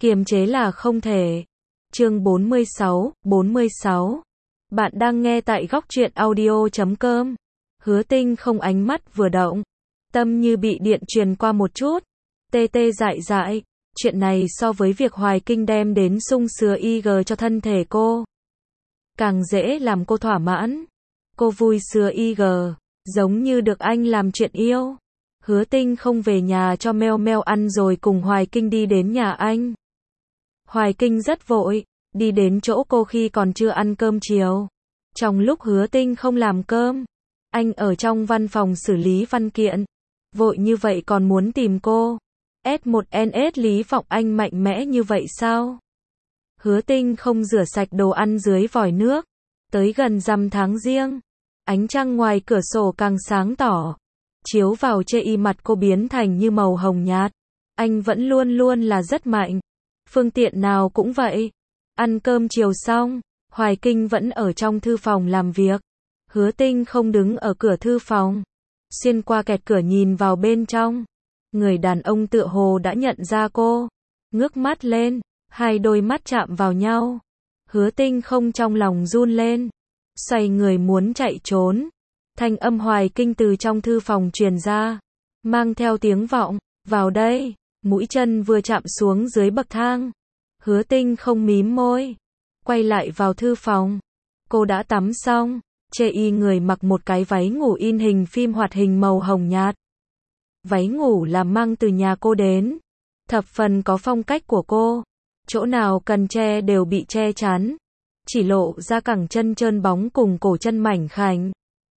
kiềm chế là không thể. Chương 46. Bạn đang nghe tại góc truyện audio.com. Hứa Tinh không ánh mắt vừa động, tâm như bị điện truyền qua một chút, tê tê dại dại. Chuyện này so với việc Hoài Kinh đem đến sung sứa IG cho thân thể cô, càng dễ làm cô thỏa mãn. Cô vui sứa IG, giống như được anh làm chuyện yêu. Hứa Tinh không về nhà cho meo meo ăn rồi cùng Hoài Kinh đi đến nhà anh. Hoài Kinh rất vội, đi đến chỗ cô khi còn chưa ăn cơm chiều. Trong lúc Hứa Tinh không làm cơm, anh ở trong văn phòng xử lý văn kiện. Vội như vậy còn muốn tìm cô. S1NS Lý Vọng Anh mạnh mẽ như vậy sao? Hứa Tinh không rửa sạch đồ ăn dưới vòi nước. Tới gần rằm tháng Giêng, ánh trăng ngoài cửa sổ càng sáng tỏ, chiếu vào chê y mặt cô biến thành như màu hồng nhạt. Anh vẫn luôn luôn là rất mạnh. Phương tiện nào cũng vậy. Ăn cơm chiều xong, Hoài Kinh vẫn ở trong thư phòng làm việc. Hứa Tinh không đứng ở cửa thư phòng, xuyên qua kẹt cửa nhìn vào bên trong. Người đàn ông tựa hồ đã nhận ra cô, ngước mắt lên, hai đôi mắt chạm vào nhau. Hứa Tinh không trong lòng run lên, xoay người muốn chạy trốn. Thanh âm Hoài Kinh từ trong thư phòng truyền ra, mang theo tiếng vọng, vào đây. Mũi chân vừa chạm xuống dưới bậc thang, Hứa Tinh không mím môi, quay lại vào thư phòng. Cô đã tắm xong, chê y người mặc một cái váy ngủ in hình phim hoạt hình màu hồng nhạt. Váy ngủ là mang từ nhà cô đến, thập phần có phong cách của cô. Chỗ nào cần che đều bị che chắn, chỉ lộ ra cẳng chân trơn bóng cùng cổ chân mảnh khảnh.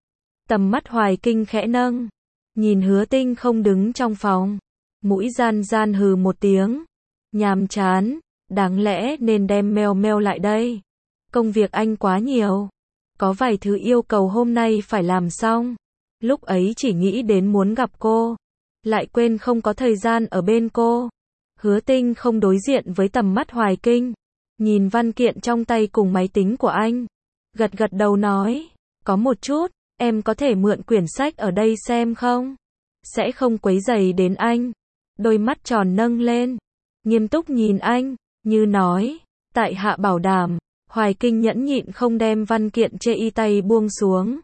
Tầm mắt Hoài Kinh khẽ nâng, nhìn Hứa Tinh không đứng trong phòng, mũi gian gian hừ một tiếng. Nhàm chán, đáng lẽ nên đem meo meo lại đây. Công việc anh quá nhiều, có vài thứ yêu cầu hôm nay phải làm xong. Lúc ấy chỉ nghĩ đến muốn gặp cô, lại quên không có thời gian ở bên cô. Hứa Tinh không đối diện với tầm mắt Hoài Kinh, nhìn văn kiện trong tay cùng máy tính của anh, gật gật đầu nói, có một chút, em có thể mượn quyển sách ở đây xem không? Sẽ không quấy rầy đến anh. Đôi mắt tròn nâng lên, nghiêm túc nhìn anh, như nói, tại hạ bảo đảm. Hoài Kinh nhẫn nhịn không đem văn kiện chê y tay buông xuống.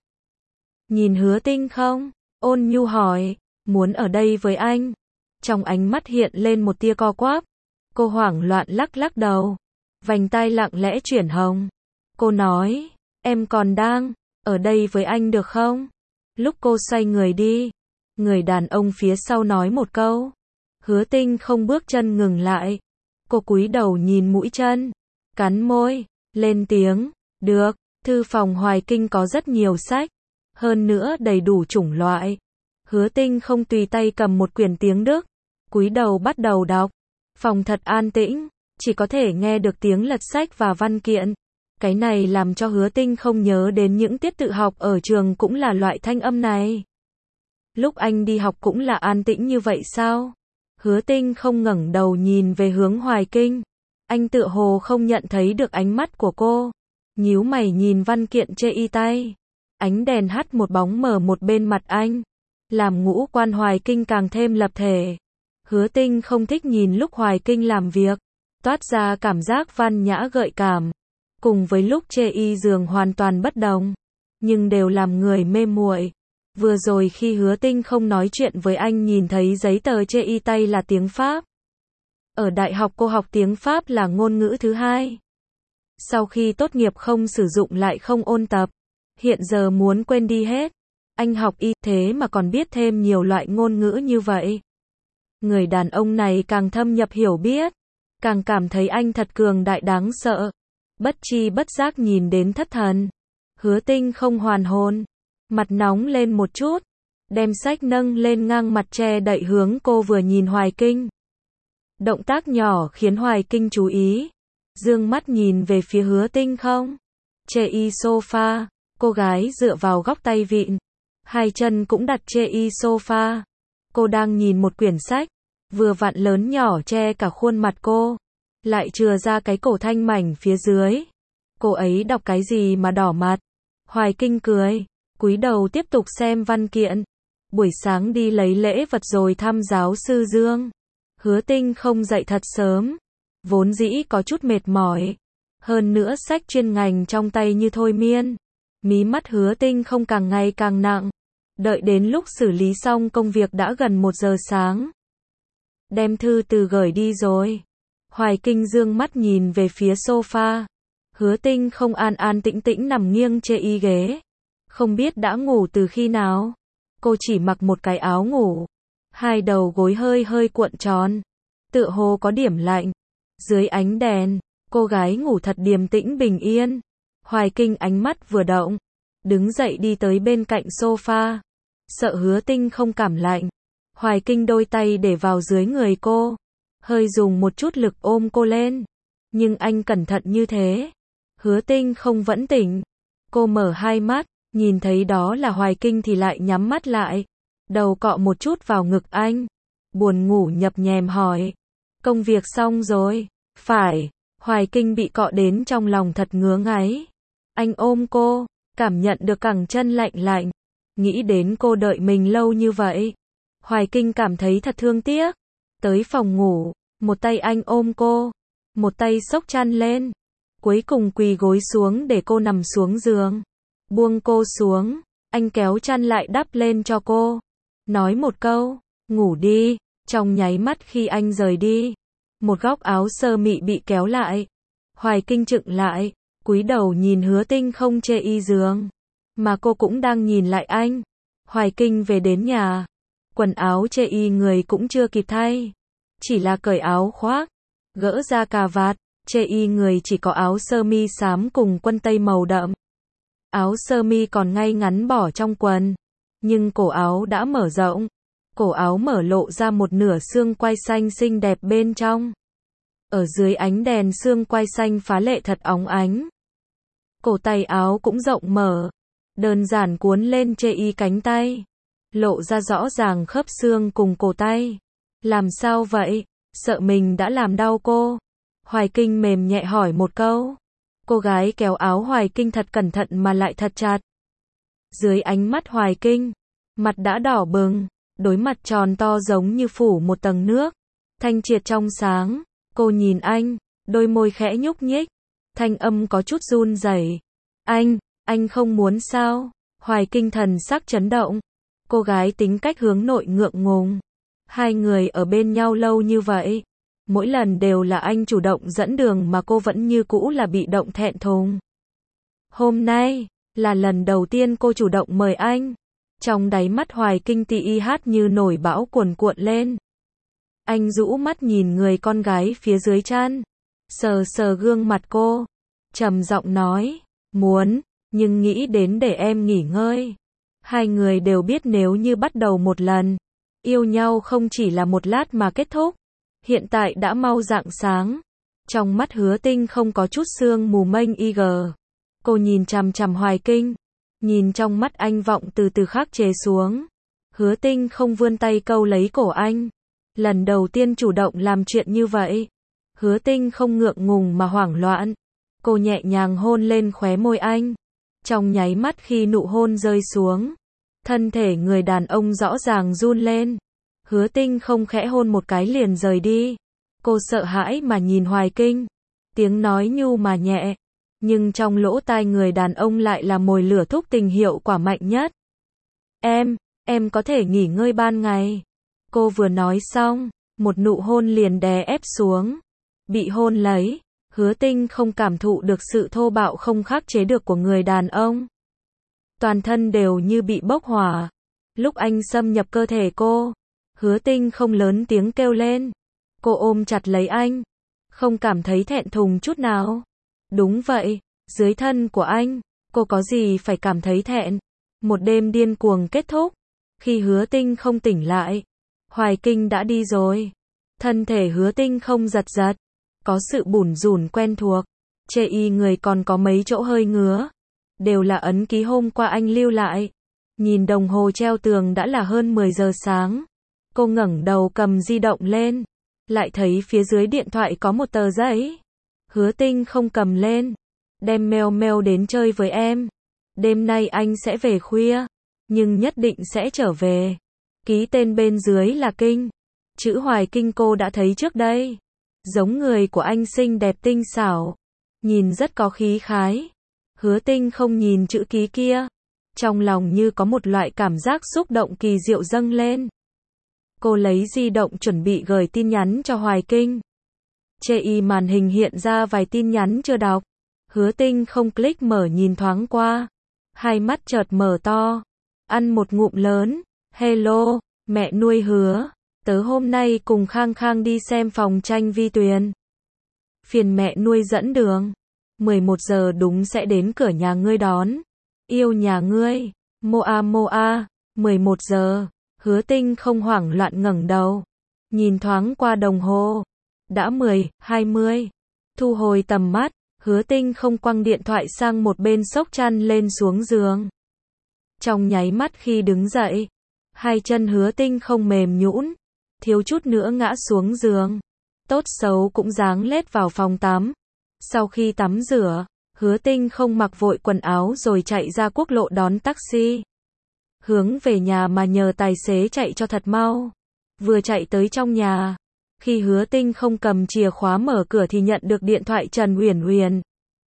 Nhìn Hứa Tinh không, ôn nhu hỏi, muốn ở đây với anh. Trong ánh mắt hiện lên một tia co quắp. Cô hoảng loạn lắc lắc đầu, vành tai lặng lẽ chuyển hồng. Cô nói, em còn đang ở đây với anh được không? Lúc cô xoay người đi, người đàn ông phía sau nói một câu. Hứa Tinh không bước chân ngừng lại. Cô cúi đầu nhìn mũi chân, cắn môi, lên tiếng, được. Thư phòng Hoài Kinh có rất nhiều sách, hơn nữa đầy đủ chủng loại. Hứa Tinh không tùy tay cầm một quyển tiếng Đức, cúi đầu bắt đầu đọc. Phòng thật an tĩnh, chỉ có thể nghe được tiếng lật sách và văn kiện. Cái này làm cho Hứa Tinh không nhớ đến những tiết tự học ở trường cũng là loại thanh âm này. Lúc anh đi học cũng là an tĩnh như vậy sao? Hứa Tinh không ngẩng đầu nhìn về hướng Hoài Kinh. Anh tựa hồ không nhận thấy được ánh mắt của cô, nhíu mày nhìn văn kiện chê y tay. Ánh đèn hắt một bóng mờ một bên mặt anh, làm ngũ quan Hoài Kinh càng thêm lập thể. Hứa Tinh không thích nhìn lúc Hoài Kinh làm việc, toát ra cảm giác văn nhã gợi cảm, cùng với lúc chê y giường hoàn toàn bất đồng, nhưng đều làm người mê muội. Vừa rồi khi Hứa Tinh không nói chuyện với anh nhìn thấy giấy tờ chê y tay là tiếng Pháp. Ở đại học cô học tiếng Pháp là ngôn ngữ thứ hai. Sau khi tốt nghiệp không sử dụng lại không ôn tập, hiện giờ muốn quên đi hết. Anh học y thế mà còn biết thêm nhiều loại ngôn ngữ như vậy. Người đàn ông này càng thâm nhập hiểu biết, càng cảm thấy anh thật cường đại đáng sợ. Bất chi bất giác nhìn đến thất thần. Hứa Tinh không hoàn hồn, mặt nóng lên một chút, đem sách nâng lên ngang mặt che đậy hướng cô vừa nhìn Hoài Kinh. Động tác nhỏ khiến Hoài Kinh chú ý, dương mắt nhìn về phía Hứa Tinh không. Chê y sofa, cô gái dựa vào góc tay vịn, hai chân cũng đặt chê y sofa. Cô đang nhìn một quyển sách, vừa vặn lớn nhỏ che cả khuôn mặt cô, lại chừa ra cái cổ thanh mảnh phía dưới. Cô ấy đọc cái gì mà đỏ mặt? Hoài Kinh cười, cúi đầu tiếp tục xem văn kiện. Buổi sáng đi lấy lễ vật rồi thăm giáo sư Dương. Hứa Tinh không dậy thật sớm, vốn dĩ có chút mệt mỏi. Hơn nữa sách chuyên ngành trong tay như thôi miên. Mí mắt Hứa Tinh không càng ngày càng nặng. Đợi đến lúc xử lý xong công việc đã gần 1 giờ sáng. Đem thư từ gửi đi rồi. Hoài Kinh dương mắt nhìn về phía sofa. Hứa Tinh không an an tĩnh tĩnh nằm nghiêng trên y ghế. Không biết đã ngủ từ khi nào. Cô chỉ mặc một cái áo ngủ. Hai đầu gối hơi hơi cuộn tròn. Tựa hồ có điểm lạnh. Dưới ánh đèn, cô gái ngủ thật điềm tĩnh bình yên. Hoài Kinh ánh mắt vừa động. Đứng dậy đi tới bên cạnh sofa. Sợ Hứa Tinh không cảm lạnh. Hoài Kinh đôi tay để vào dưới người cô. Hơi dùng một chút lực ôm cô lên. Nhưng anh cẩn thận như thế. Hứa Tinh không vẫn tỉnh. Cô mở hai mắt. Nhìn thấy đó là Hoài Kinh thì lại nhắm mắt lại. Đầu cọ một chút vào ngực anh. Buồn ngủ nhập nhèm hỏi. Công việc xong rồi. Phải. Hoài Kinh bị cọ đến trong lòng thật ngứa ngáy. Anh ôm cô. Cảm nhận được cẳng chân lạnh lạnh. Nghĩ đến cô đợi mình lâu như vậy. Hoài Kinh cảm thấy thật thương tiếc. Tới phòng ngủ. Một tay anh ôm cô. Một tay xốc chăn lên. Cuối cùng quỳ gối xuống để cô nằm xuống giường. Buông cô xuống. Anh kéo chăn lại đắp lên cho cô. Nói một câu. Ngủ đi. Trong nháy mắt khi anh rời đi. Một góc áo sơ mi bị kéo lại. Hoài Kinh chựng lại. Cúi đầu nhìn Hứa Tinh không chê y giường. Mà cô cũng đang nhìn lại anh. Hoài Kinh về đến nhà. Quần áo chê y người cũng chưa kịp thay. Chỉ là cởi áo khoác. Gỡ ra cà vạt. Chê y người chỉ có áo sơ mi xám cùng quân tây màu đậm. Áo sơ mi còn ngay ngắn bỏ trong quần. Nhưng cổ áo đã mở rộng. Cổ áo mở lộ ra một nửa xương quai xanh xinh đẹp bên trong. Ở dưới ánh đèn xương quai xanh phá lệ thật óng ánh. Cổ tay áo cũng rộng mở. Đơn giản cuốn lên chê y cánh tay. Lộ ra rõ ràng khớp xương cùng cổ tay. Làm sao vậy? Sợ mình đã làm đau cô. Hoài Kinh mềm nhẹ hỏi một câu. Cô gái kéo áo Hoài Kinh thật cẩn thận mà lại thật chặt. Dưới ánh mắt Hoài Kinh, mặt đã đỏ bừng, đôi mặt tròn to giống như phủ một tầng nước, thanh triệt trong sáng. Cô nhìn anh, đôi môi khẽ nhúc nhích, thanh âm có chút run rẩy. Anh không muốn sao? Hoài Kinh thần sắc chấn động. Cô gái tính cách hướng nội ngượng ngùng. Hai người ở bên nhau lâu như vậy. Mỗi lần đều là anh chủ động dẫn đường mà cô vẫn như cũ là bị động thẹn thùng. Hôm nay, là lần đầu tiên cô chủ động mời anh. Trong đáy mắt Hoài Kinh tì hát như nổi bão cuồn cuộn lên. Anh rũ mắt nhìn người con gái phía dưới chăn. Sờ sờ gương mặt cô. Trầm giọng nói. Muốn, nhưng nghĩ đến để em nghỉ ngơi. Hai người đều biết nếu như bắt đầu một lần. Yêu nhau không chỉ là một lát mà kết thúc. Hiện tại đã mau rạng sáng. Trong mắt Hứa Tinh không có chút sương mù mênh ig. Cô nhìn chằm chằm Hoài Kinh. Nhìn trong mắt anh vọng từ từ khắc chế xuống. Hứa Tinh không vươn tay câu lấy cổ anh. Lần đầu tiên chủ động làm chuyện như vậy. Hứa Tinh không ngượng ngùng mà hoảng loạn. Cô nhẹ nhàng hôn lên khóe môi anh. Trong nháy mắt khi nụ hôn rơi xuống. Thân thể người đàn ông rõ ràng run lên. Hứa Tinh không khẽ hôn một cái liền rời đi. Cô sợ hãi mà nhìn Hoài Kinh. Tiếng nói nhu mà nhẹ. Nhưng trong lỗ tai người đàn ông lại là mồi lửa thúc tình hiệu quả mạnh nhất. Em có thể nghỉ ngơi ban ngày. Cô vừa nói xong, một nụ hôn liền đè ép xuống. Bị hôn lấy, Hứa Tinh không cảm thụ được sự thô bạo không khắc chế được của người đàn ông. Toàn thân đều như bị bốc hỏa. Lúc anh xâm nhập cơ thể cô, Hứa Tinh không lớn tiếng kêu lên. Cô ôm chặt lấy anh, không cảm thấy thẹn thùng chút nào. Đúng vậy, dưới thân của anh, cô có gì phải cảm thấy thẹn. Một đêm điên cuồng kết thúc. Khi Hứa Tinh không tỉnh lại, Hoài Kinh đã đi rồi. Thân thể Hứa Tinh không giật giật. Có sự bủn rủn quen thuộc. Chê y người còn có mấy chỗ hơi ngứa. Đều là ấn ký hôm qua anh lưu lại. Nhìn đồng hồ treo tường đã là hơn 10 giờ sáng. Cô ngẩng đầu cầm di động lên. Lại thấy phía dưới điện thoại có một tờ giấy. Hứa Tinh không cầm lên. Đem mail đến chơi với em. Đêm nay anh sẽ về khuya. Nhưng nhất định sẽ trở về. Ký tên bên dưới là Kinh. Chữ Hoài Kinh cô đã thấy trước đây. Giống người của anh xinh đẹp tinh xảo, nhìn rất có khí khái. Hứa Tinh không nhìn chữ ký kia, trong lòng như có một loại cảm giác xúc động kỳ diệu dâng lên. Cô lấy di động chuẩn bị gửi tin nhắn cho Hoài Kinh. Chê màn hình hiện ra vài tin nhắn chưa đọc. Hứa Tinh không click mở nhìn thoáng qua. Hai mắt chợt mở to. Ăn một ngụm lớn. Hello, mẹ nuôi Hứa. Tớ hôm nay cùng Khang Khang đi xem phòng tranh Vi Tuyền. Phiền mẹ nuôi dẫn đường. 11 giờ đúng sẽ đến cửa nhà ngươi đón. Yêu nhà ngươi. Moa Moa. 11 giờ. Hứa Tinh không hoảng loạn ngẩng đầu. Nhìn thoáng qua đồng hồ. Đã 10, 20. Thu hồi tầm mắt. Hứa Tinh không quăng điện thoại sang một bên xốc chăn lên xuống giường. Trong nháy mắt khi đứng dậy, hai chân Hứa Tinh không mềm nhũn, thiếu chút nữa ngã xuống giường. Tốt xấu cũng dáng lết vào phòng tắm. Sau khi tắm rửa, Hứa Tinh không mặc vội quần áo rồi chạy ra quốc lộ đón taxi. Hướng về nhà mà nhờ tài xế chạy cho thật mau. Vừa chạy tới trong nhà, khi Hứa Tinh không cầm chìa khóa mở cửa thì nhận được điện thoại Trần Uyển Uyển.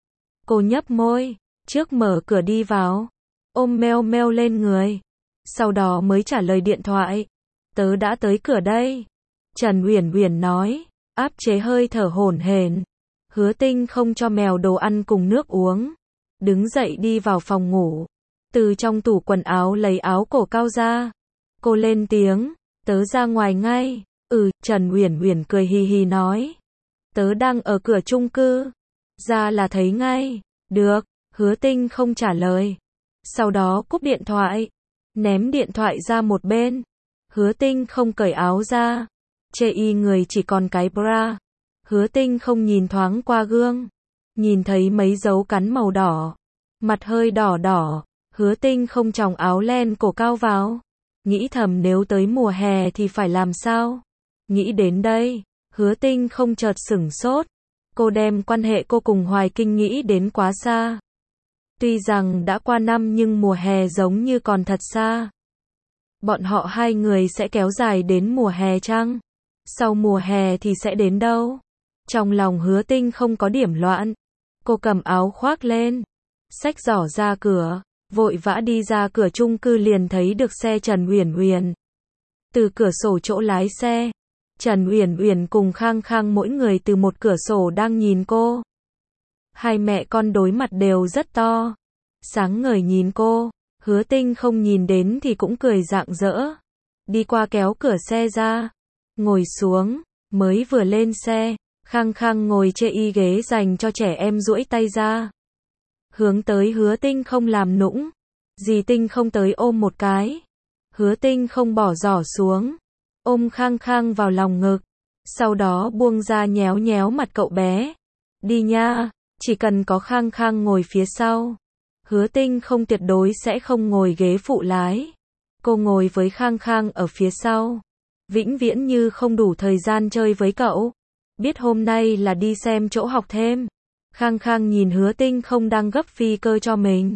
Cô nhấp môi, trước mở cửa đi vào, ôm meo meo lên người. Sau đó mới trả lời điện thoại. Tớ đã tới cửa đây. Trần Uyển Uyển nói, áp chế hơi thở hổn hển. Hứa Tinh không cho mèo đồ ăn cùng nước uống. Đứng dậy đi vào phòng ngủ. Từ trong tủ quần áo lấy áo cổ cao ra. Cô lên tiếng, tớ ra ngoài ngay. Trần Uyển Uyển cười hì hì nói. Tớ đang ở cửa chung cư. Ra là thấy ngay. Được, Hứa Tinh không trả lời. Sau đó cúp điện thoại. Ném điện thoại ra một bên. Hứa Tinh không cởi áo ra. Chê người chỉ còn cái bra. Hứa Tinh không nhìn thoáng qua gương. Nhìn thấy mấy dấu cắn màu đỏ. Mặt hơi đỏ đỏ. Hứa Tinh không chòng áo len cổ cao vào. Nghĩ thầm nếu tới mùa hè thì phải làm sao? Nghĩ đến đây, Hứa Tinh không chợt sửng sốt. Cô đem quan hệ cô cùng Hoài Kinh nghĩ đến quá xa. Tuy rằng đã qua năm nhưng mùa hè giống như còn thật xa. Bọn họ hai người sẽ kéo dài đến mùa hè chăng? Sau mùa hè thì sẽ đến đâu? Trong lòng Hứa Tinh không có điểm loạn. Cô cầm áo khoác lên, xách giỏ ra cửa, vội vã đi ra cửa chung cư liền thấy được xe Trần Uyển Uyển. Từ cửa sổ chỗ lái xe, Trần Uyển Uyển cùng Khang Khang mỗi người từ một cửa sổ đang nhìn cô. Hai mẹ con đối mặt đều rất to, sáng ngời nhìn cô. Hứa Tinh không nhìn đến thì cũng cười rạng rỡ. Đi qua kéo cửa xe ra, ngồi xuống, mới vừa lên xe, Khang Khang ngồi chê ghế dành cho trẻ em duỗi tay ra. Hướng tới Hứa Tinh không làm nũng. Dì Tinh không tới ôm một cái. Hứa Tinh không bỏ giỏ xuống, ôm Khang Khang vào lòng ngực. Sau đó buông ra nhéo nhéo mặt cậu bé. Đi nha, chỉ cần có Khang Khang ngồi phía sau. Hứa Tinh không tuyệt đối sẽ không ngồi ghế phụ lái. Cô ngồi với Khang Khang ở phía sau. Vĩnh viễn như không đủ thời gian chơi với cậu. Biết hôm nay là đi xem chỗ học thêm. Khang Khang nhìn Hứa Tinh không đang gấp phi cơ cho mình.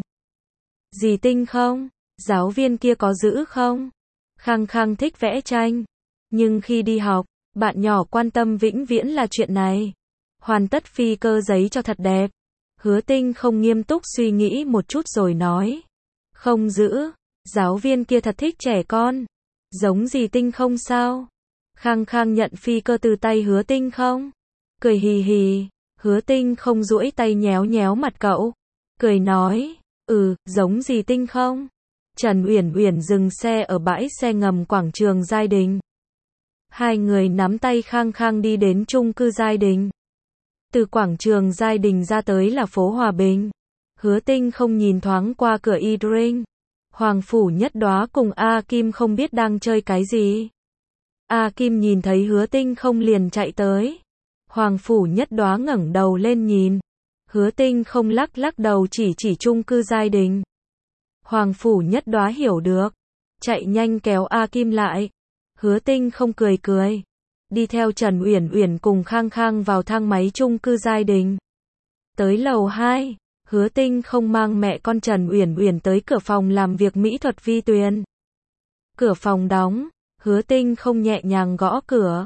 Dì Tinh không, giáo viên kia có giữ không? Khang Khang thích vẽ tranh. Nhưng khi đi học, bạn nhỏ quan tâm vĩnh viễn là chuyện này. Hoàn tất phi cơ giấy cho thật đẹp. Hứa Tinh không nghiêm túc suy nghĩ một chút rồi nói. Không giữ, giáo viên kia thật thích trẻ con. Giống dì Tinh không sao? Khang Khang nhận phi cơ từ tay Hứa Tinh không. Cười hì hì, Hứa Tinh không duỗi tay nhéo nhéo mặt cậu. Cười nói, giống dì Tinh không? Trần Uyển Uyển dừng xe ở bãi xe ngầm quảng trường Giai Đình. Hai người nắm tay Khang Khang đi đến chung cư Giai Đình. Từ quảng trường Giai Đình ra tới là phố Hòa Bình. Hứa Tinh không nhìn thoáng qua cửa e-drink. Hoàng Phủ Nhất Đóa cùng A Kim không biết đang chơi cái gì. A Kim nhìn thấy Hứa Tinh không liền chạy tới. Hoàng Phủ Nhất Đóa ngẩng đầu lên nhìn. Hứa Tinh không lắc lắc đầu chỉ chung cư Giai Đình. Hoàng Phủ Nhất Đóa hiểu được. Chạy nhanh kéo A Kim lại. Hứa Tinh không cười cười. Đi theo Trần Uyển Uyển cùng Khang Khang vào thang máy chung cư Giai Đình. Tới lầu 2, Hứa Tinh không mang mẹ con Trần Uyển Uyển tới cửa phòng làm việc mỹ thuật Vi Tuyền. Cửa phòng đóng, Hứa Tinh không nhẹ nhàng gõ cửa.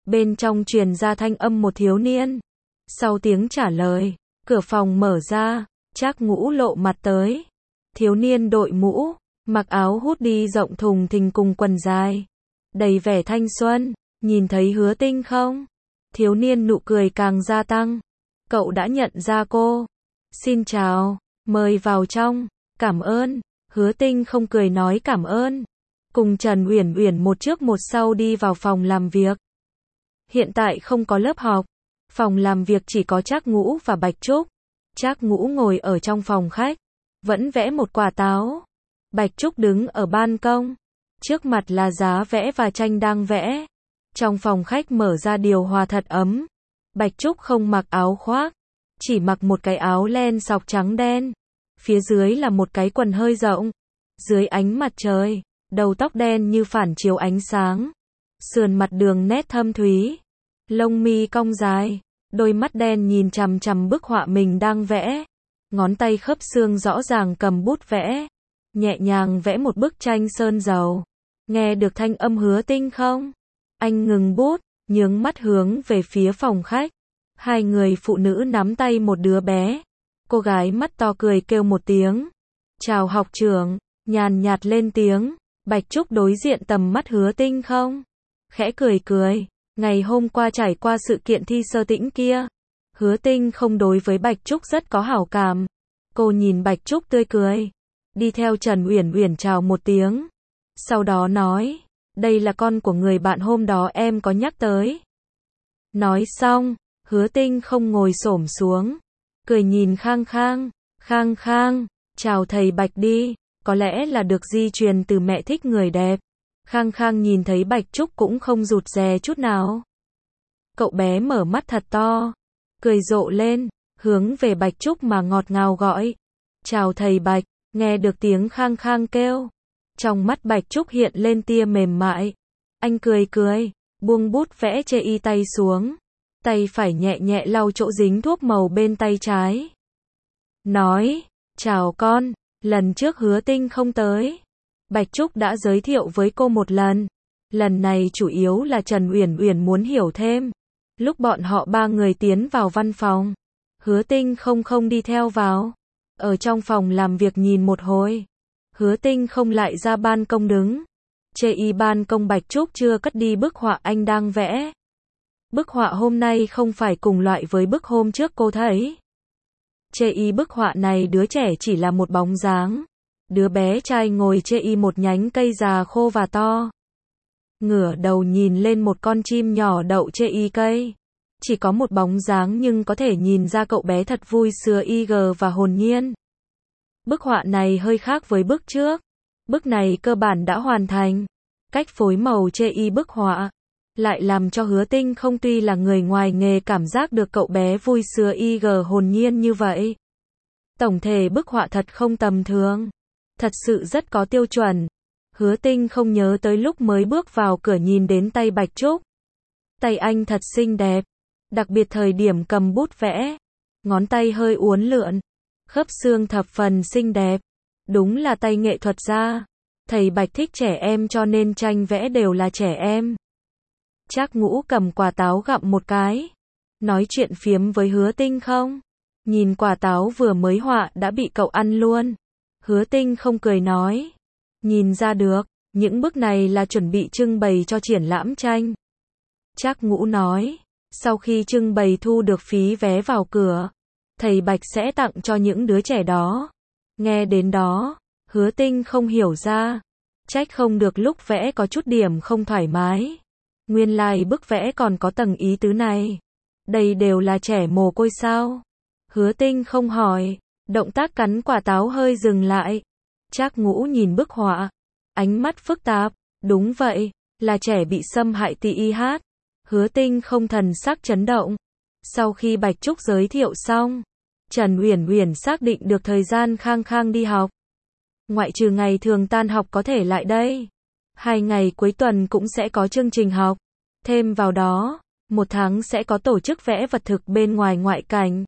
Bên trong truyền ra thanh âm một thiếu niên. Sau tiếng trả lời, cửa phòng mở ra, Trác Ngũ lộ mặt tới. Thiếu niên đội mũ, mặc áo hoodie rộng thùng thình cùng quần dài, đầy vẻ thanh xuân. Nhìn thấy Hứa Tinh không? Thiếu niên nụ cười càng gia tăng. Cậu đã nhận ra cô. Xin chào, mời vào trong. Cảm ơn. Hứa Tinh không cười nói cảm ơn. Cùng Trần Uyển Uyển một trước một sau đi vào phòng làm việc. Hiện tại không có lớp học. Phòng làm việc chỉ có Trác Ngũ và Bạch Trúc. Trác Ngũ ngồi ở trong phòng khách, vẫn vẽ một quả táo. Bạch Trúc đứng ở ban công. Trước mặt là giá vẽ và tranh đang vẽ. Trong phòng khách mở ra điều hòa thật ấm. Bạch Trúc không mặc áo khoác, chỉ mặc một cái áo len sọc trắng đen. Phía dưới là một cái quần hơi rộng. Dưới ánh mặt trời, đầu tóc đen như phản chiếu ánh sáng. Sườn mặt đường nét thâm thúy. Lông mi cong dài. Đôi mắt đen nhìn chằm chằm bức họa mình đang vẽ. Ngón tay khớp xương rõ ràng cầm bút vẽ. Nhẹ nhàng vẽ một bức tranh sơn dầu. Nghe được thanh âm Hứa Tinh không? Anh ngừng bút, nhướng mắt hướng về phía phòng khách. Hai người phụ nữ nắm tay một đứa bé. Cô gái mắt to cười kêu một tiếng. Chào học trưởng, nhàn nhạt lên tiếng. Bạch Trúc đối diện tầm mắt Hứa Tinh không? Khẽ cười cười. Ngày hôm qua trải qua sự kiện thi sơ tĩnh kia. Hứa Tinh không đối với Bạch Trúc rất có hảo cảm. Cô nhìn Bạch Trúc tươi cười. Đi theo Trần Uyển Uyển chào một tiếng. Sau đó nói. Đây là con của người bạn hôm đó em có nhắc tới. Nói xong, Hứa Tinh không ngồi xổm xuống. Cười nhìn Khang Khang. Khang Khang, chào thầy Bạch đi. Có lẽ là được di truyền từ mẹ thích người đẹp. Khang Khang nhìn thấy Bạch Trúc cũng không rụt rè chút nào. Cậu bé mở mắt thật to. Cười rộ lên, hướng về Bạch Trúc mà ngọt ngào gọi. Chào thầy Bạch, nghe được tiếng Khang Khang kêu. Trong mắt Bạch Trúc hiện lên tia mềm mại. Anh cười cười, buông bút vẽ chê y tay xuống. Tay phải nhẹ nhẹ lau chỗ dính thuốc màu bên tay trái. Nói, chào con, lần trước Hứa Tinh không tới. Bạch Trúc đã giới thiệu với cô một lần. Lần này chủ yếu là Trần Uyển Uyển muốn hiểu thêm. Lúc bọn họ ba người tiến vào văn phòng, Hứa Tinh không đi theo vào. Ở trong phòng làm việc nhìn một hồi. Hứa Tinh không lại ra ban công đứng. Chê y ban công Bạch Trúc chưa cất đi bức họa anh đang vẽ. Bức họa hôm nay không phải cùng loại với bức hôm trước cô thấy. Chê y bức họa này đứa trẻ chỉ là một bóng dáng. Đứa bé trai ngồi chê y một nhánh cây già khô và to. Ngửa đầu nhìn lên một con chim nhỏ đậu chê y cây. Chỉ có một bóng dáng nhưng có thể nhìn ra cậu bé thật vui sướng và hồn nhiên. Bức họa này hơi khác với bức trước. Bức này cơ bản đã hoàn thành. Cách phối màu chê y bức họa lại làm cho Hứa Tinh không tuy là người ngoài nghề cảm giác được cậu bé vui sướng hồn nhiên như vậy. Tổng thể bức họa thật không tầm thường. Thật sự rất có tiêu chuẩn. Hứa Tinh không nhớ tới lúc mới bước vào cửa nhìn đến tay Bạch Trúc. Tay anh thật xinh đẹp. Đặc biệt thời điểm cầm bút vẽ. Ngón tay hơi uốn lượn. Khớp xương thập phần xinh đẹp. Đúng là tay nghệ thuật gia. Thầy Bạch thích trẻ em cho nên tranh vẽ đều là trẻ em. Trác Ngũ cầm quả táo gặm một cái. Nói chuyện phiếm với Hứa Tinh không? Nhìn quả táo vừa mới họa đã bị cậu ăn luôn. Hứa Tinh không cười nói. Nhìn ra được, những bức này là chuẩn bị trưng bày cho triển lãm tranh. Trác Ngũ nói. Sau khi trưng bày thu được phí vé vào cửa, thầy Bạch sẽ tặng cho những đứa trẻ đó. Nghe đến đó, Hứa Tinh không hiểu ra. Trách không được lúc vẽ có chút điểm không thoải mái. Nguyên lai bức vẽ còn có tầng ý tứ này. Đây đều là trẻ mồ côi sao? Hứa Tinh không hỏi. Động tác cắn quả táo hơi dừng lại. Trác Ngũ nhìn bức họa. Ánh mắt phức tạp. Đúng vậy, là trẻ bị xâm hại TIH. Hứa Tinh không thần sắc chấn động. Sau khi Bạch Trúc giới thiệu xong, Trần Uyển Uyển xác định được thời gian Khang Khang đi học. Ngoại trừ ngày thường tan học có thể lại đây. 2 ngày cuối tuần cũng sẽ có chương trình học. Thêm vào đó, 1 tháng sẽ có tổ chức vẽ vật thực bên ngoài ngoại cảnh.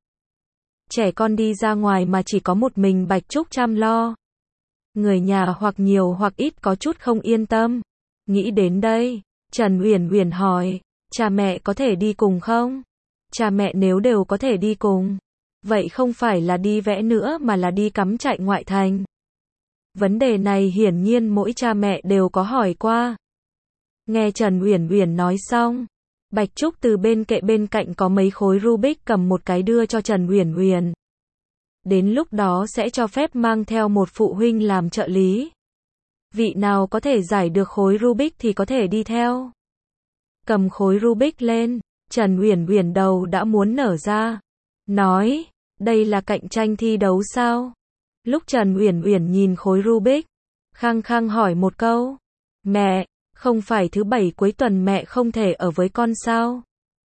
Trẻ con đi ra ngoài mà chỉ có một mình Bạch Trúc chăm lo. Người nhà hoặc nhiều hoặc ít có chút không yên tâm. Nghĩ đến đây, Trần Uyển Uyển hỏi, Cha mẹ có thể đi cùng không? Cha mẹ nếu đều có thể đi cùng, vậy không phải là đi vẽ nữa mà là đi cắm trại ngoại thành. Vấn đề này hiển nhiên mỗi cha mẹ đều có hỏi qua. Nghe Trần Uyển Uyển nói xong, Bạch Trúc từ bên kệ bên cạnh có mấy khối Rubik cầm một cái đưa cho Trần Uyển Uyển. Đến lúc đó sẽ cho phép mang theo một phụ huynh làm trợ lý. Vị nào có thể giải được khối Rubik thì có thể đi theo. Cầm khối Rubik lên, Trần Uyển Uyển đầu đã muốn nở ra. Nói, đây là cạnh tranh thi đấu sao? Lúc Trần Uyển Uyển nhìn khối Rubik, khăng khăng hỏi một câu. Mẹ, không phải thứ 7 cuối tuần mẹ không thể ở với con sao?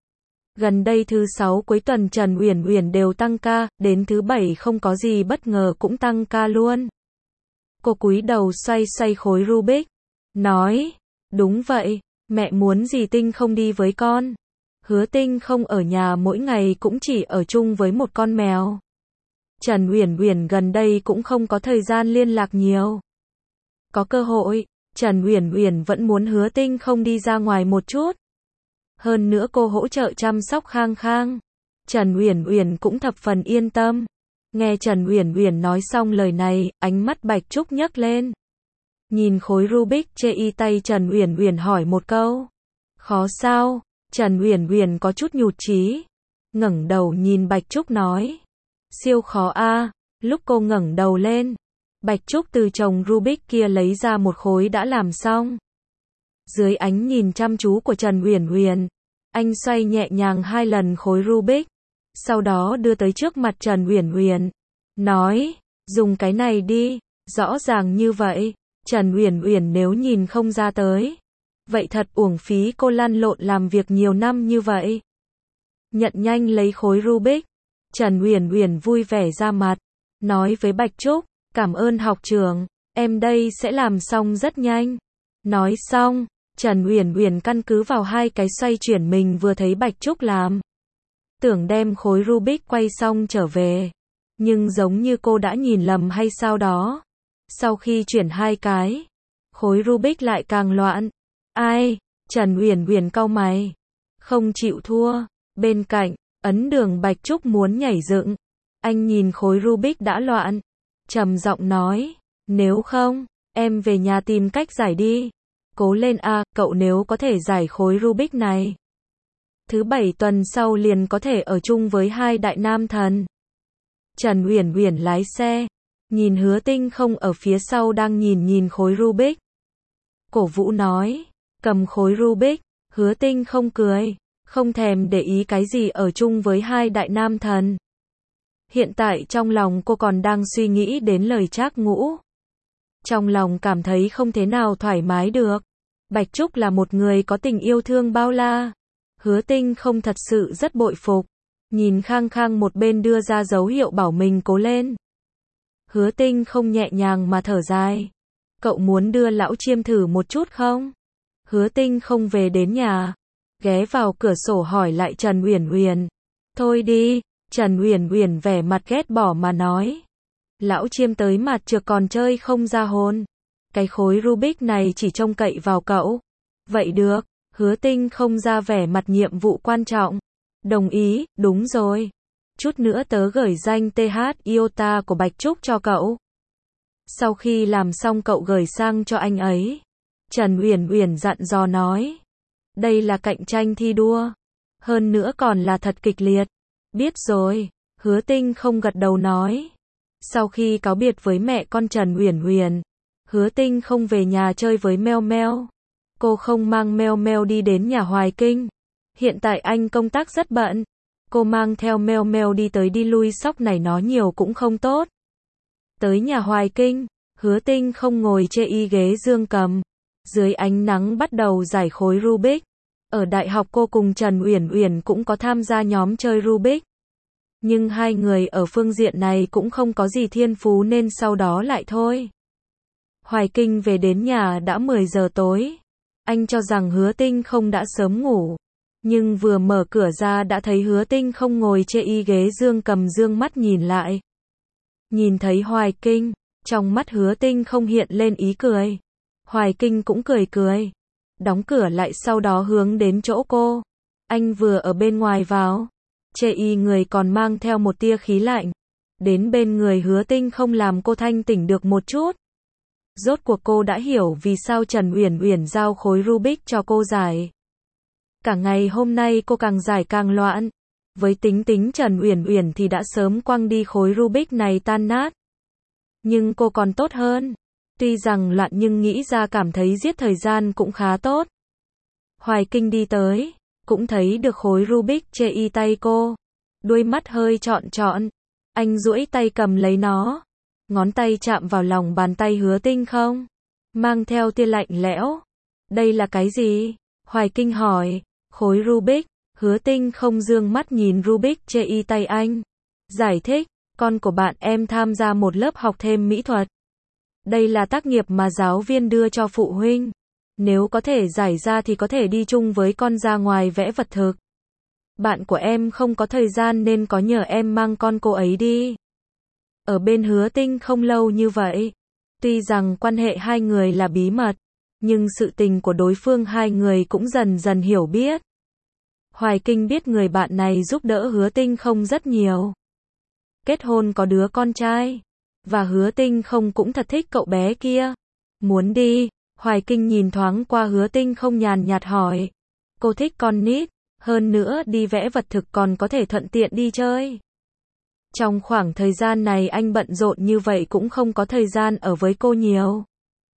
Gần đây thứ 6 cuối tuần Trần Uyển Uyển đều tăng ca, đến thứ 7 không có gì bất ngờ cũng tăng ca luôn. Cô cúi đầu xoay xoay khối Rubik, nói, đúng vậy, mẹ muốn gì Tinh không đi với con. Hứa Tinh không ở nhà mỗi ngày cũng chỉ ở chung với một con mèo. Trần Uyển Uyển gần đây cũng không có thời gian liên lạc nhiều. Có cơ hội, Trần Uyển Uyển vẫn muốn Hứa Tinh không đi ra ngoài một chút. Hơn nữa cô hỗ trợ chăm sóc Khang Khang. Trần Uyển Uyển cũng thập phần yên tâm. Nghe Trần Uyển Uyển nói xong lời này, ánh mắt Bạch Trúc nhấc lên. Nhìn khối Rubik chê y tay Trần Uyển Uyển hỏi một câu. Khó sao? Trần Uyển Uyển có chút nhụt chí. Ngẩng đầu nhìn Bạch Trúc nói. Siêu khó a. Lúc cô ngẩng đầu lên, Bạch Trúc từ chồng Rubik kia lấy ra một khối đã làm xong. Dưới ánh nhìn chăm chú của Trần Uyển Uyển, anh xoay nhẹ nhàng 2 lần khối Rubik, sau đó đưa tới trước mặt Trần Uyển Uyển, nói, dùng cái này đi, rõ ràng như vậy, Trần Uyển Uyển nếu nhìn không ra tới, vậy thật uổng phí cô lăn lộn làm việc nhiều năm như vậy. Nhận nhanh lấy khối Rubik, Trần Uyển Uyển vui vẻ ra mặt, nói với Bạch Trúc, cảm ơn học trưởng, em đây sẽ làm xong rất nhanh. Nói xong, Trần Uyển Uyển căn cứ vào 2 cái xoay chuyển mình vừa thấy Bạch Trúc làm. Tưởng đem khối Rubik quay xong trở về. Nhưng giống như cô đã nhìn lầm hay sao đó. Sau khi chuyển 2 cái, khối Rubik lại càng loạn. Ai? Trần Uyển Uyển cau mày. Không chịu thua. Bên cạnh, ấn đường Bạch Trúc muốn nhảy dựng. Anh nhìn khối Rubik đã loạn. Trầm giọng nói. Nếu không, em về nhà tìm cách giải đi. Cố lên a, cậu nếu có thể giải khối Rubik này. Thứ 7 tuần sau liền có thể ở chung với 2 đại nam thần. Trần Uyển Uyển lái xe, nhìn Hứa Tinh không ở phía sau đang nhìn khối Rubik. Cổ vũ nói, cầm khối Rubik, Hứa Tinh không cười, không thèm để ý cái gì ở chung với 2 đại nam thần. Hiện tại trong lòng cô còn đang suy nghĩ đến lời Trác Ngũ. Trong lòng cảm thấy không thế nào thoải mái được. Bạch Trúc là một người có tình yêu thương bao la. Hứa Tinh không thật sự rất bội phục. Nhìn Khang Khang một bên đưa ra dấu hiệu bảo mình cố lên. Hứa Tinh không nhẹ nhàng mà thở dài. Cậu muốn đưa lão Chiêm thử một chút không? Hứa Tinh không về đến nhà. Ghé vào cửa sổ hỏi lại Trần Uyển Uyển. Thôi đi, Trần Uyển Uyển vẻ mặt ghét bỏ mà nói. Lão Chiêm tới mặt trược còn chơi không ra hồn. Cái khối Rubik này chỉ trông cậy vào cậu. Vậy được, Hứa Tinh không ra vẻ mặt nhiệm vụ quan trọng. Đồng ý, đúng rồi. Chút nữa tớ gửi danh TH Iota của Bạch Trúc cho cậu. Sau khi làm xong cậu gửi sang cho anh ấy. Trần Uyển Uyển dặn dò nói. Đây là cạnh tranh thi đua. Hơn nữa còn là thật kịch liệt. Biết rồi, Hứa Tinh không gật đầu nói. Sau khi cáo biệt với mẹ con Trần Uyển Uyển, Hứa Tinh không về nhà chơi với Meo Meo. Cô không mang Meo Meo đi đến nhà Hoài Kinh. Hiện tại anh công tác rất bận. Cô mang theo Meo Meo đi tới đi lui sóc này nó nhiều cũng không tốt. Tới nhà Hoài Kinh, Hứa Tinh không ngồi chê y ghế dương cầm. Dưới ánh nắng bắt đầu giải khối Rubik. Ở đại học cô cùng Trần Uyển Uyển cũng có tham gia nhóm chơi Rubik. Nhưng hai người ở phương diện này cũng không có gì thiên phú nên sau đó lại thôi. Hoài Kinh về đến nhà đã 10 giờ tối. Anh cho rằng Hứa Tinh không đã sớm ngủ. Nhưng vừa mở cửa ra đã thấy Hứa Tinh không ngồi chê y ghế dương cầm dương mắt nhìn lại. Nhìn thấy Hoài Kinh, trong mắt Hứa Tinh không hiện lên ý cười. Hoài Kinh cũng cười cười. Đóng cửa lại sau đó hướng đến chỗ cô. Anh vừa ở bên ngoài vào. Chê y người còn mang theo một tia khí lạnh. Đến bên người Hứa Tinh không làm cô thanh tỉnh được một chút. Rốt cuộc cô đã hiểu vì sao Trần Uyển Uyển giao khối Rubik cho cô giải. Cả ngày hôm nay cô càng giải càng loạn. Với tính tính Trần Uyển Uyển thì đã sớm quăng đi khối Rubik này tan nát. Nhưng cô còn tốt hơn. Tuy rằng loạn nhưng nghĩ ra cảm thấy giết thời gian cũng khá tốt. Hoài Kinh đi tới, cũng thấy được khối Rubik chê y tay cô. Đuôi mắt hơi trọn trọn. Anh duỗi tay cầm lấy nó. Ngón tay chạm vào lòng bàn tay Hứa Tinh không? Mang theo tia lạnh lẽo. Đây là cái gì? Hoài Kinh hỏi. Khối Rubik. Hứa Tinh không dương mắt nhìn Rubik chê y tay anh. Giải thích. Con của bạn em tham gia một lớp học thêm mỹ thuật. Đây là tác nghiệp mà giáo viên đưa cho phụ huynh. Nếu có thể giải ra thì có thể đi chung với con ra ngoài vẽ vật thực. Bạn của em không có thời gian nên có nhờ em mang con cô ấy đi. Ở bên Hứa Tinh không lâu như vậy. Tuy rằng quan hệ hai người là bí mật, nhưng sự tình của đối phương hai người cũng dần dần hiểu biết. Hoài Kinh biết người bạn này giúp đỡ Hứa Tinh không rất nhiều. Kết hôn có đứa con trai. Và Hứa Tinh không cũng thật thích cậu bé kia. Muốn đi. Hoài Kinh nhìn thoáng qua Hứa Tinh không nhàn nhạt hỏi. Cô thích con nít. Hơn nữa đi vẽ vật thực còn có thể thuận tiện đi chơi. Trong khoảng thời gian này anh bận rộn như vậy cũng không có thời gian ở với cô nhiều.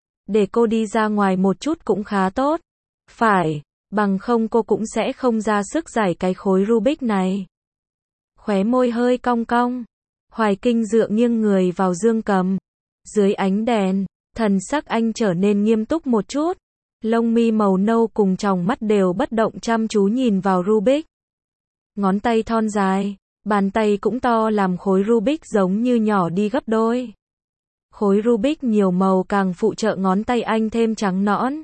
Để cô đi ra ngoài một chút cũng khá tốt. Phải, bằng không cô cũng sẽ không ra sức giải cái khối Rubik này. Khóe môi hơi cong cong. Hoài Kinh dựa nghiêng người vào giường cầm. Dưới ánh đèn, thần sắc anh trở nên nghiêm túc một chút. Lông mi màu nâu cùng tròng mắt đều bất động chăm chú nhìn vào Rubik. Ngón tay thon dài, bàn tay cũng to làm khối Rubik giống như nhỏ đi gấp đôi. Khối Rubik nhiều màu càng phụ trợ ngón tay anh thêm trắng nõn.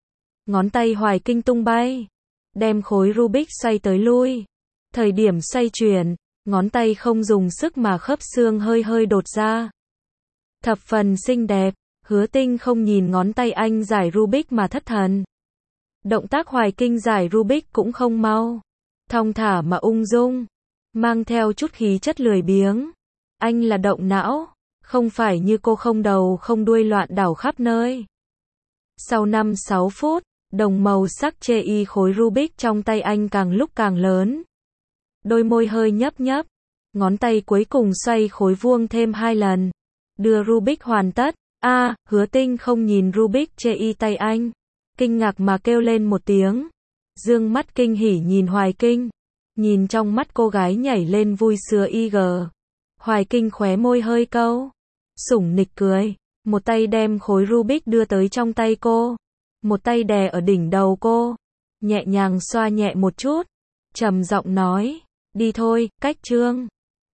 Ngón tay Hoài Kinh tung bay, đem khối Rubik xoay tới lui. Thời điểm xoay chuyển, ngón tay không dùng sức mà khớp xương hơi hơi đột ra. Thập phần xinh đẹp. Hứa Tinh không nhìn ngón tay anh giải Rubik mà thất thần. Động tác Hoài Kinh giải Rubik cũng không mau. Thong thả mà ung dung. Mang theo chút khí chất lười biếng. Anh là động não. Không phải như cô không đầu không đuôi loạn đảo khắp nơi. Sau 5-6 phút, đồng màu sắc chê y khối Rubik trong tay anh càng lúc càng lớn. Đôi môi hơi nhấp nhấp. Ngón tay cuối cùng xoay khối vuông thêm 2 lần. Đưa Rubik hoàn tất. Hứa Tinh không nhìn Rubik chê y tay anh. Kinh ngạc mà kêu lên một tiếng. Dương mắt kinh hỉ nhìn Hoài Kinh. Nhìn trong mắt cô gái nhảy lên vui sướng IG. Hoài Kinh khóe môi hơi câu. Sủng nịch cười. Một tay đem khối Rubik đưa tới trong tay cô. Một tay đè ở đỉnh đầu cô. Nhẹ nhàng xoa nhẹ một chút. Trầm giọng nói. Đi thôi, cách chương.